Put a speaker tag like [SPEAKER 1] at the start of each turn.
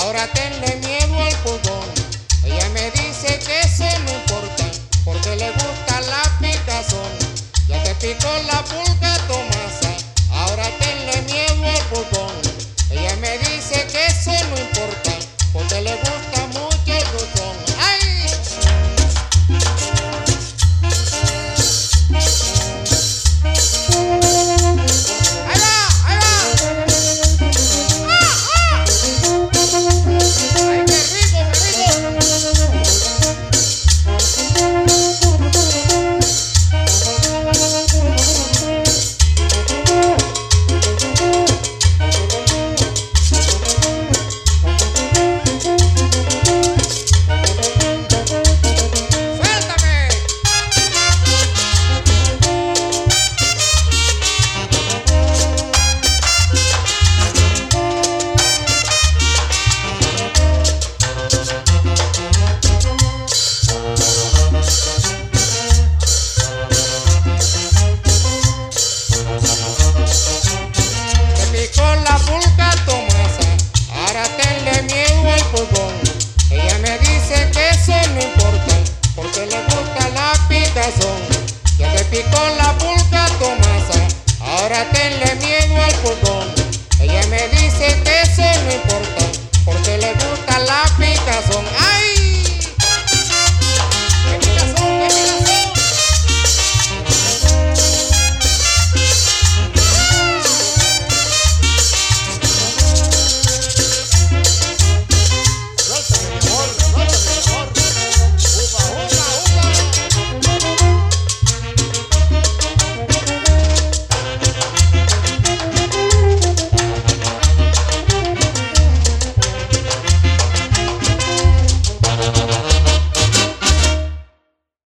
[SPEAKER 1] ahora tenle miedo al pulgón. Ella me dice que eso no importa, porque le gusta la picazón. Ya te picó la pulga Tomasa, ahora tenle miedo al pulgón. Ella me dice que eso no importa, porque le gusta mucho el dulzón. ¡Ay! ¡Ahí va! ¡Ahí va! ¡Ah! ¡Ah! ¡Ay, qué rico, qué rico! Te picó la pulga Tomasa, ahora tenle miedo al pulgón.